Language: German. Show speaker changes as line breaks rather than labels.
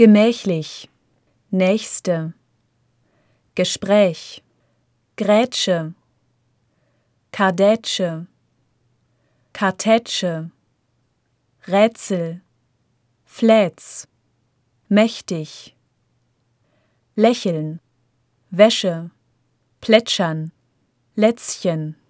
gemächlich, Nächste, Gespräch, Grätsche, Kardätsche, Kartätsche, Rätsel, Fläz, mächtig, lächeln, Wäsche, plätschern, Lätzchen,